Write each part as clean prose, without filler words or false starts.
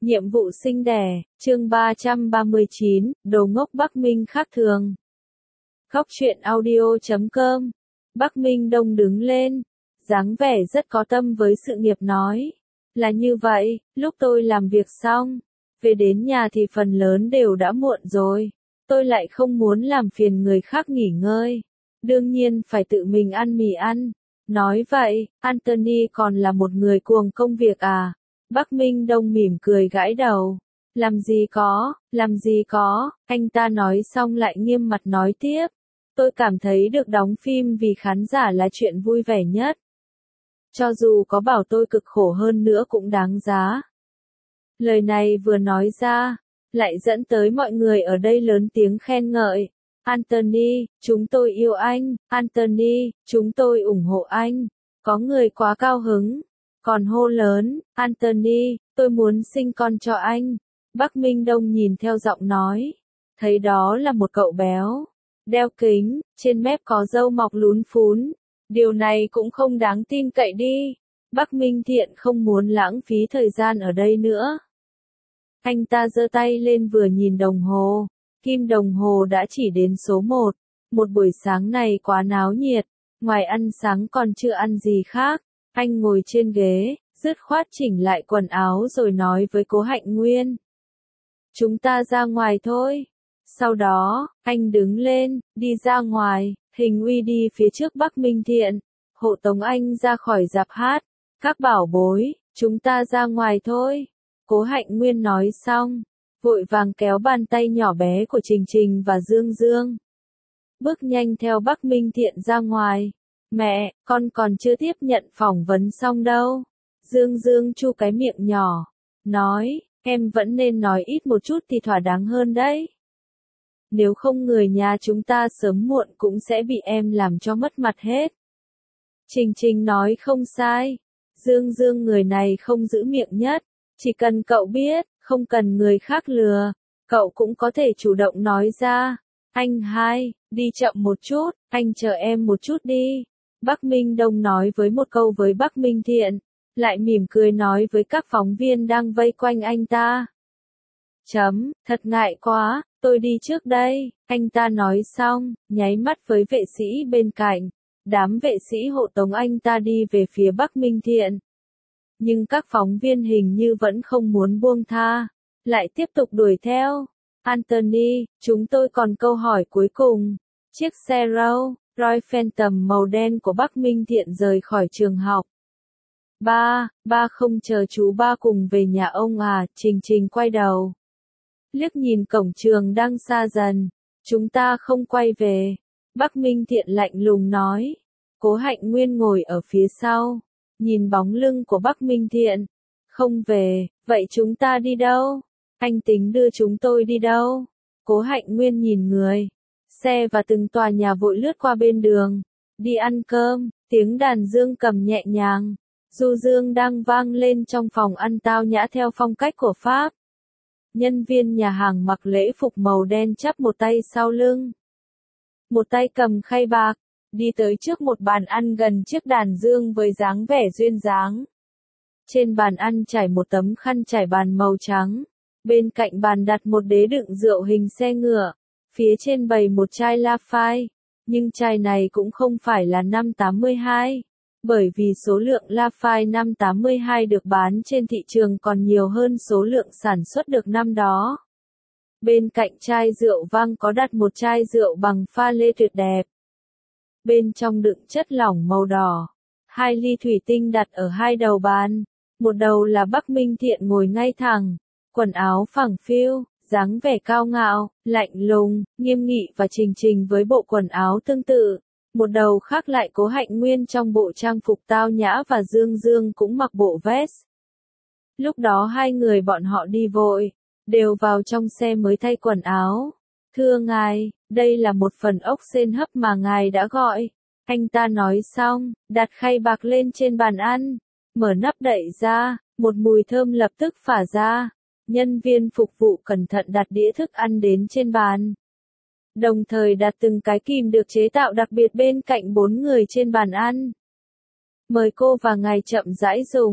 Nhiệm vụ sinh đẻ, chương 339, đồ ngốc Bắc Minh khác thường. Góc truyện audio.com. Bắc Minh Đông đứng lên, dáng vẻ rất có tâm với sự nghiệp nói. Là như vậy, lúc tôi làm việc xong, về đến nhà thì phần lớn đều đã muộn rồi. Tôi lại không muốn làm phiền người khác nghỉ ngơi. Đương nhiên phải tự mình ăn mì ăn. Nói vậy, Anthony còn là một người cuồng công việc à? Bắc Minh Đông mỉm cười gãi đầu. Làm gì có, anh ta nói xong lại nghiêm mặt nói tiếp. Tôi cảm thấy được đóng phim vì khán giả là chuyện vui vẻ nhất. Cho dù có bảo tôi cực khổ hơn nữa cũng đáng giá. Lời này vừa nói ra, lại dẫn tới mọi người ở đây lớn tiếng khen ngợi. Anthony, chúng tôi yêu anh, Anthony, chúng tôi ủng hộ anh. Có người quá cao hứng, còn hô lớn, Anthony, tôi muốn sinh con cho anh. Bắc Minh Đông nhìn theo giọng nói, thấy đó là một cậu béo, đeo kính, trên mép có râu mọc lún phún. Điều này cũng không đáng tin cậy đi. Bắc Minh Thiện không muốn lãng phí thời gian ở đây nữa. Anh ta giơ tay lên vừa nhìn đồng hồ. Kim đồng hồ đã chỉ đến số 1. Một buổi sáng này quá náo nhiệt. Ngoài ăn sáng còn chưa ăn gì khác. Anh ngồi trên ghế, dứt khoát chỉnh lại quần áo rồi nói với Cố Hạnh Nguyên. Chúng ta ra ngoài thôi. Sau đó, anh đứng lên, đi ra ngoài, Hình Uy đi phía trước Bắc Minh Thiện. Hộ tống anh ra khỏi rạp hát. Các bảo bối, chúng ta ra ngoài thôi. Cố Hạnh Nguyên nói xong, vội vàng kéo bàn tay nhỏ bé của Trình Trình và Dương Dương. Bước nhanh theo Bắc Minh Thiện ra ngoài. Mẹ, con còn chưa tiếp nhận phỏng vấn xong đâu. Dương Dương chu cái miệng nhỏ, nói, em vẫn nên nói ít một chút thì thỏa đáng hơn đấy. Nếu không người nhà chúng ta sớm muộn cũng sẽ bị em làm cho mất mặt hết. Trình Trình nói không sai. Dương Dương người này không giữ miệng nhất. Chỉ cần cậu biết, không cần người khác lừa, cậu cũng có thể chủ động nói ra. Anh hai, đi chậm một chút, anh chờ em một chút đi. Bắc Minh Đông nói với một câu với Bắc Minh Thiện, lại mỉm cười nói với các phóng viên đang vây quanh anh ta. Thật ngại quá, tôi đi trước đây, anh ta nói xong, nháy mắt với vệ sĩ bên cạnh. Đám vệ sĩ hộ tống anh ta đi về phía Bắc Minh Thiện. Nhưng các phóng viên hình như vẫn không muốn buông tha, lại tiếp tục đuổi theo. Anthony, chúng tôi còn câu hỏi cuối cùng. Chiếc xe Royal Phantom màu đen của Bắc Minh Thiện rời khỏi trường học. Ba không chờ chú ba cùng về nhà ông à? Trình Trình quay đầu, liếc nhìn cổng trường đang xa dần. Chúng ta không quay về. Bắc Minh Thiện lạnh lùng nói. Cố Hạnh Nguyên ngồi ở phía sau, nhìn bóng lưng của Bắc Minh Thiện. Không về, vậy chúng ta đi đâu? Anh tính đưa chúng tôi đi đâu? Cố Hạnh Nguyên nhìn người, xe và từng tòa nhà vội lướt qua bên đường. Đi ăn cơm, tiếng đàn dương cầm nhẹ nhàng. Du dương đang vang lên trong phòng ăn tao nhã theo phong cách của Pháp. Nhân viên nhà hàng mặc lễ phục màu đen chắp một tay sau lưng, một tay cầm khay bạc, đi tới trước một bàn ăn gần chiếc đàn dương với dáng vẻ duyên dáng. Trên bàn ăn trải một tấm khăn trải bàn màu trắng. Bên cạnh bàn đặt một đế đựng rượu hình xe ngựa. Phía trên bày một chai Lafite. Nhưng chai này cũng không phải là năm 82. Bởi vì số lượng Lafite năm 82 được bán trên thị trường còn nhiều hơn số lượng sản xuất được năm đó. Bên cạnh chai rượu vang có đặt một chai rượu bằng pha lê tuyệt đẹp. Bên trong đựng chất lỏng màu đỏ. 2 ly thủy tinh đặt ở hai đầu bàn. Một đầu là Bắc Minh Thiện ngồi ngay thẳng, quần áo phẳng phiu, dáng vẻ cao ngạo, lạnh lùng, nghiêm nghị và Trình Trình với bộ quần áo tương tự. Một đầu khác lại Cố Hạnh Nguyên trong bộ trang phục tao nhã và Dương Dương cũng mặc bộ vest. Lúc đó hai người bọn họ đi vội, đều vào trong xe mới thay quần áo. Thưa ngài, đây là một phần ốc sên hấp mà ngài đã gọi. Anh ta nói xong, đặt khay bạc lên trên bàn ăn, mở nắp đậy ra, một mùi thơm lập tức phả ra. Nhân viên phục vụ cẩn thận đặt đĩa thức ăn đến trên bàn, đồng thời đặt từng cái kìm được chế tạo đặc biệt bên cạnh 4 người trên bàn ăn. Mời cô và ngài chậm rãi dùng.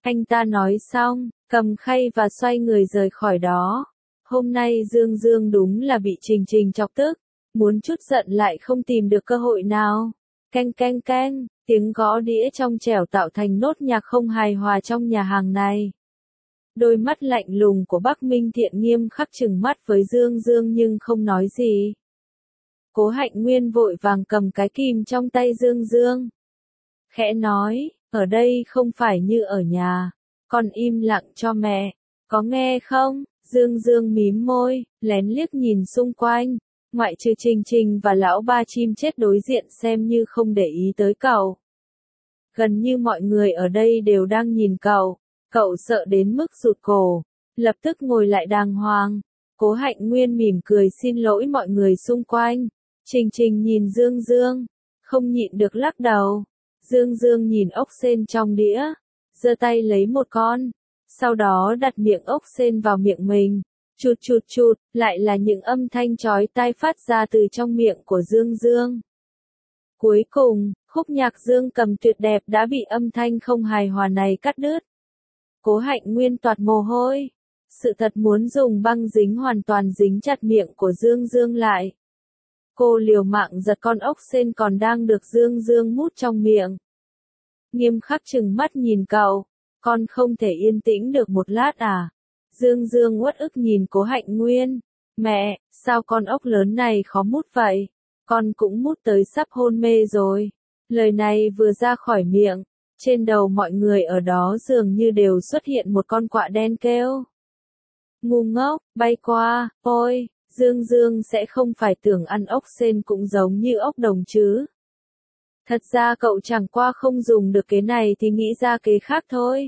Anh ta nói xong, cầm khay và xoay người rời khỏi đó. Hôm nay Dương Dương đúng là bị Trình Trình chọc tức, muốn chút giận lại không tìm được cơ hội nào. Canh canh canh, tiếng gõ đĩa trong trẻo tạo thành nốt nhạc không hài hòa trong nhà hàng này. Đôi mắt lạnh lùng của Bắc Minh Thiện nghiêm khắc trừng mắt với Dương Dương nhưng không nói gì. Cố Hạnh Nguyên vội vàng cầm cái kìm trong tay Dương Dương. Khẽ nói, ở đây không phải như ở nhà, con im lặng cho mẹ, có nghe không? Dương Dương mím môi, lén liếc nhìn xung quanh, ngoại trừ Trình Trình và lão ba chim chết đối diện xem như không để ý tới cậu. Gần như mọi người ở đây đều đang nhìn cậu sợ đến mức rụt cổ, lập tức ngồi lại đàng hoàng. Cố Hạnh Nguyên mỉm cười xin lỗi mọi người xung quanh. Trình Trình nhìn Dương Dương, không nhịn được lắc đầu. Dương Dương nhìn ốc sên trong đĩa, giơ tay lấy một con, sau đó đặt miệng ốc sên vào miệng mình. Chụt chụt chụt, lại là những âm thanh chói tai phát ra từ trong miệng của Dương Dương. Cuối cùng, khúc nhạc Dương cầm tuyệt đẹp đã bị âm thanh không hài hòa này cắt đứt. Cố Hạnh Nguyên toát mồ hôi. Sự thật muốn dùng băng dính hoàn toàn dính chặt miệng của Dương Dương lại. Cô liều mạng giật con ốc sên còn đang được Dương Dương mút trong miệng. Nghiêm khắc trừng mắt nhìn cậu, con không thể yên tĩnh được một lát à? Dương Dương uất ức nhìn Cố Hạnh Nguyên. Mẹ, sao con ốc lớn này khó mút vậy? Con cũng mút tới sắp hôn mê rồi. Lời này vừa ra khỏi miệng, trên đầu mọi người ở đó dường như đều xuất hiện một con quạ đen kêu. Ngu ngốc, bay qua, ôi, Dương Dương sẽ không phải tưởng ăn ốc sên cũng giống như ốc đồng chứ. Thật ra cậu chẳng qua không dùng được kế này thì nghĩ ra kế khác thôi.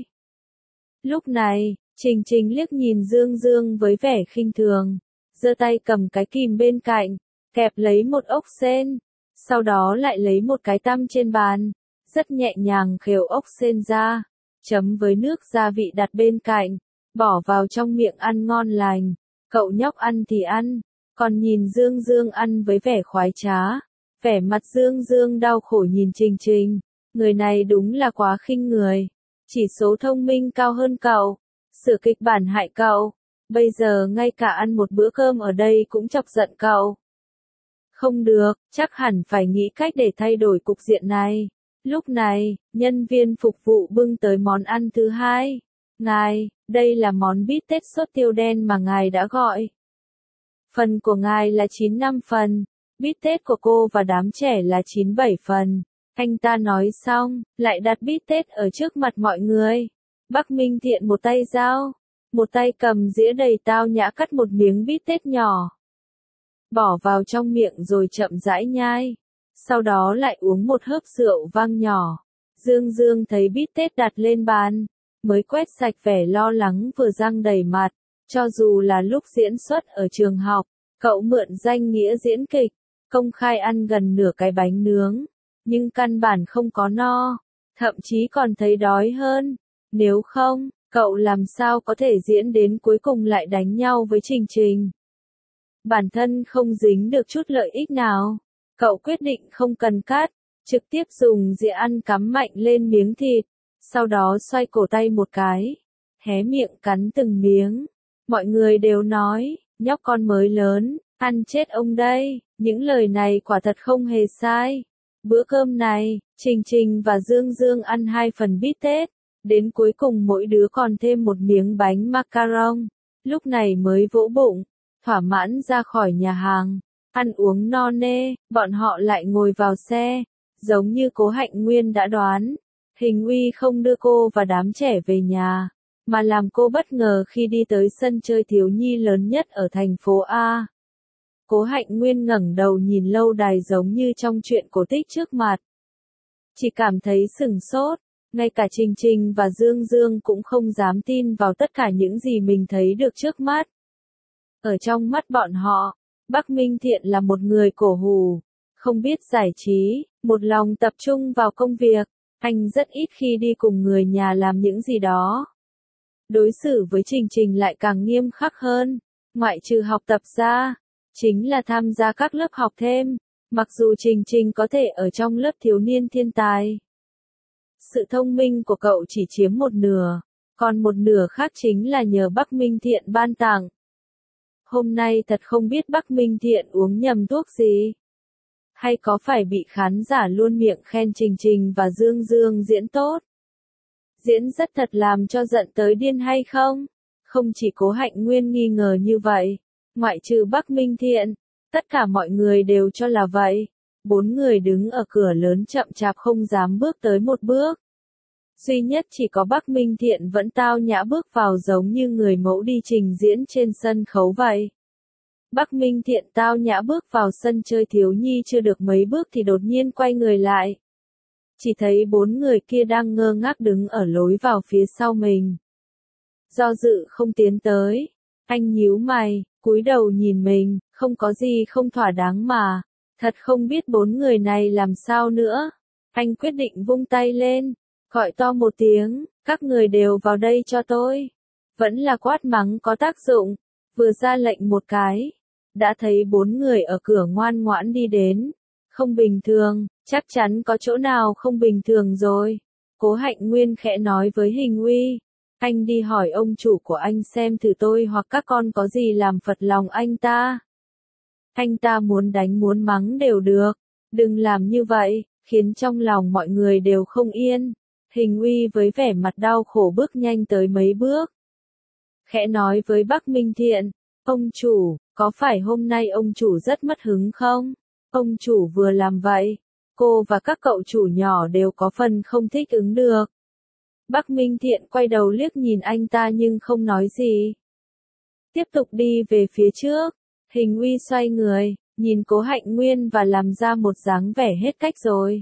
Lúc này, Trình Trình liếc nhìn Dương Dương với vẻ khinh thường, giơ tay cầm cái kìm bên cạnh, kẹp lấy một ốc sên, sau đó lại lấy một cái tăm trên bàn, rất nhẹ nhàng khều ốc sên ra, chấm với nước gia vị đặt bên cạnh, bỏ vào trong miệng ăn ngon lành. Cậu nhóc ăn thì ăn, còn nhìn Dương Dương ăn với vẻ khoái trá. Vẻ mặt Dương Dương đau khổ nhìn Trình Trình, người này đúng là quá khinh người. Chỉ số thông minh cao hơn cậu, sửa kịch bản hại cậu, bây giờ ngay cả ăn một bữa cơm ở đây cũng chọc giận cậu. Không được, chắc hẳn phải nghĩ cách để thay đổi cục diện này. Lúc này, nhân viên phục vụ bưng tới món ăn thứ hai. Ngài, đây là món bít tết sốt tiêu đen mà ngài đã gọi. Phần của ngài là 95 phần, bít tết của cô và đám trẻ là 97 phần. Anh ta nói xong, lại đặt bít tết ở trước mặt mọi người. Bắc Minh Thiện một tay dao, một tay cầm dĩa đầy tao nhã cắt một miếng bít tết nhỏ, bỏ vào trong miệng rồi chậm rãi nhai. Sau đó lại uống một hớp rượu vang nhỏ. Dương Dương thấy bít tết đặt lên bàn, mới quét sạch vẻ lo lắng vừa răng đầy mặt. Cho dù là lúc diễn xuất ở trường học, cậu mượn danh nghĩa diễn kịch, công khai ăn gần nửa cái bánh nướng, nhưng căn bản không có no, thậm chí còn thấy đói hơn. Nếu không, cậu làm sao có thể diễn đến cuối cùng lại đánh nhau với Trình Trình. Bản thân không dính được chút lợi ích nào, cậu quyết định không cần cắt, trực tiếp dùng dĩa ăn cắm mạnh lên miếng thịt, sau đó xoay cổ tay một cái, hé miệng cắn từng miếng. Mọi người đều nói, nhóc con mới lớn, ăn chết ông đây. Những lời này quả thật không hề sai. Bữa cơm này, Trình Trình và Dương Dương ăn 2 phần bít tết, đến cuối cùng mỗi đứa còn thêm một miếng bánh macaron. Lúc này mới vỗ bụng, thỏa mãn ra khỏi nhà hàng. Ăn uống no nê, bọn họ lại ngồi vào xe. Giống như Cố Hạnh Nguyên đã đoán, Hình Uy không đưa cô và đám trẻ về nhà, mà làm cô bất ngờ khi đi tới sân chơi thiếu nhi lớn nhất ở thành phố A. Cố Hạnh Nguyên ngẩng đầu nhìn lâu đài giống như trong truyện cổ tích trước mặt. Chỉ cảm thấy sửng sốt, ngay cả Trình Trình và Dương Dương cũng không dám tin vào tất cả những gì mình thấy được trước mắt. Ở trong mắt bọn họ, Bắc Minh Thiện là một người cổ hủ, không biết giải trí, một lòng tập trung vào công việc. Anh rất ít khi đi cùng người nhà làm những gì đó. Đối xử với Trình Trình lại càng nghiêm khắc hơn, ngoại trừ học tập ra, chính là tham gia các lớp học thêm, mặc dù Trình Trình có thể ở trong lớp thiếu niên thiên tài. Sự thông minh của cậu chỉ chiếm một nửa, còn một nửa khác chính là nhờ Bắc Minh Thiện ban tặng. Hôm nay thật không biết Bắc Minh Thiện uống nhầm thuốc gì. Hay có phải bị khán giả luôn miệng khen Trình Trình và Dương Dương diễn tốt? Diễn rất thật làm cho giận tới điên hay không? Không chỉ Cố Hạnh Nguyên nghi ngờ như vậy, ngoại trừ Bắc Minh Thiện, tất cả mọi người đều cho là vậy. 4 người đứng ở cửa lớn chậm chạp không dám bước tới một bước. Duy nhất chỉ có Bắc Minh Thiện vẫn tao nhã bước vào giống như người mẫu đi trình diễn trên sân khấu vậy. Bắc Minh Thiện tao nhã bước vào sân chơi thiếu nhi chưa được mấy bước thì đột nhiên quay người lại. Chỉ thấy 4 người kia đang ngơ ngác đứng ở lối vào phía sau mình. Do dự không tiến tới. Anh nhíu mày, cúi đầu nhìn mình, không có gì không thỏa đáng mà. Thật không biết 4 người này làm sao nữa. Anh quyết định vung tay lên, gọi to một tiếng, các người đều vào đây cho tôi. Vẫn là quát mắng có tác dụng, vừa ra lệnh một cái. Đã thấy 4 người ở cửa ngoan ngoãn đi đến. Không bình thường, chắc chắn có chỗ nào không bình thường rồi. Cố Hạnh Nguyên khẽ nói với Hình Uy. Anh đi hỏi ông chủ của anh xem thử tôi hoặc các con có gì làm phật lòng anh ta. Anh ta muốn đánh muốn mắng đều được. Đừng làm như vậy, khiến trong lòng mọi người đều không yên. Hình Uy với vẻ mặt đau khổ bước nhanh tới mấy bước. Khẽ nói với Bắc Minh Thiện. Ông chủ, có phải hôm nay ông chủ rất mất hứng không? Ông chủ vừa làm vậy, cô và các cậu chủ nhỏ đều có phần không thích ứng được. Bắc Minh Thiện quay đầu liếc nhìn anh ta nhưng không nói gì. Tiếp tục đi về phía trước, Hình Uy xoay người, nhìn Cố Hạnh Nguyên và làm ra một dáng vẻ hết cách rồi.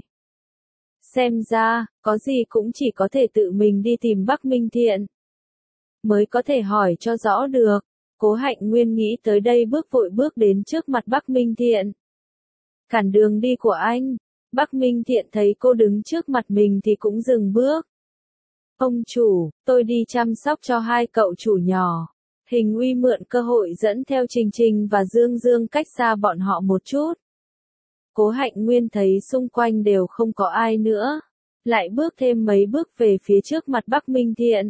Xem ra, có gì cũng chỉ có thể tự mình đi tìm Bắc Minh Thiện. Mới có thể hỏi cho rõ được. Cố Hạnh Nguyên nghĩ tới đây vội bước đến trước mặt Bắc Minh Thiện. Cản đường đi của anh. Bắc Minh Thiện thấy cô đứng trước mặt mình thì cũng dừng bước. Ông chủ, tôi đi chăm sóc cho 2 cậu chủ nhỏ. Hình Uy mượn cơ hội dẫn theo Trình Trình và Dương Dương cách xa bọn họ một chút. Cố Hạnh Nguyên thấy xung quanh đều không có ai nữa. Lại bước thêm mấy bước về phía trước mặt Bắc Minh Thiện.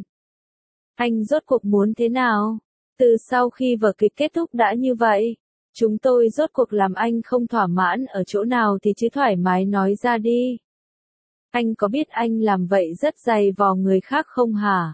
Anh rốt cuộc muốn thế nào? Từ sau khi vở kịch kết thúc đã như vậy, chúng tôi rốt cuộc làm anh không thỏa mãn ở chỗ nào thì chứ thoải mái nói ra đi. Anh có biết anh làm vậy rất dày vò người khác không hả?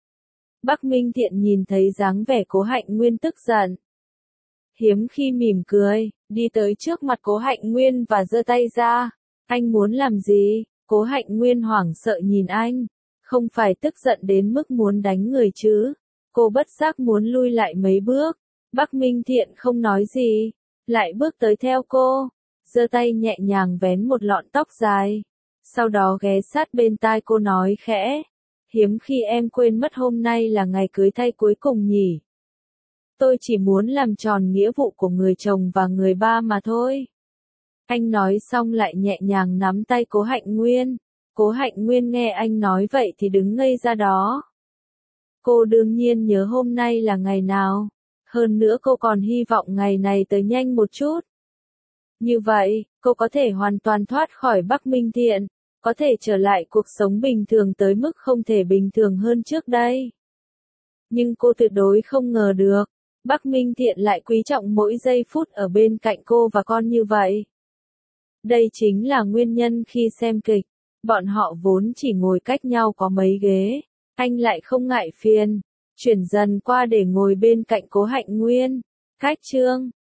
Bắc Minh Thiện nhìn thấy dáng vẻ Cố Hạnh Nguyên tức giận. Hiếm khi mỉm cười, đi tới trước mặt Cố Hạnh Nguyên và giơ tay ra. Anh muốn làm gì? Cố Hạnh Nguyên hoảng sợ nhìn anh. Không phải tức giận đến mức muốn đánh người chứ. Cô bất giác muốn lui lại mấy bước. Bắc Minh Thiện không nói gì. Lại bước tới theo cô. Giơ tay nhẹ nhàng vén một lọn tóc dài. Sau đó ghé sát bên tai cô nói khẽ. Hiếm khi em quên mất hôm nay là ngày cưới thay cuối cùng nhỉ. Tôi chỉ muốn làm tròn nghĩa vụ của người chồng và người ba mà thôi. Anh nói xong lại nhẹ nhàng nắm tay Cố Hạnh Nguyên. Cố Hạnh Nguyên nghe anh nói vậy thì đứng ngây ra đó. Cô đương nhiên nhớ hôm nay là ngày nào. Hơn nữa cô còn hy vọng ngày này tới nhanh một chút. Như vậy, cô có thể hoàn toàn thoát khỏi Bắc Minh Thiện. Có thể trở lại cuộc sống bình thường tới mức không thể bình thường hơn trước đây. Nhưng cô tuyệt đối không ngờ được. Bắc Minh Thiện lại quý trọng mỗi giây phút ở bên cạnh cô và con như vậy. Đây chính là nguyên nhân khi xem kịch. Bọn họ vốn chỉ ngồi cách nhau có mấy ghế. Anh lại không ngại phiền. Chuyển dần qua để ngồi bên cạnh Cố Hạnh Nguyên. Cách chương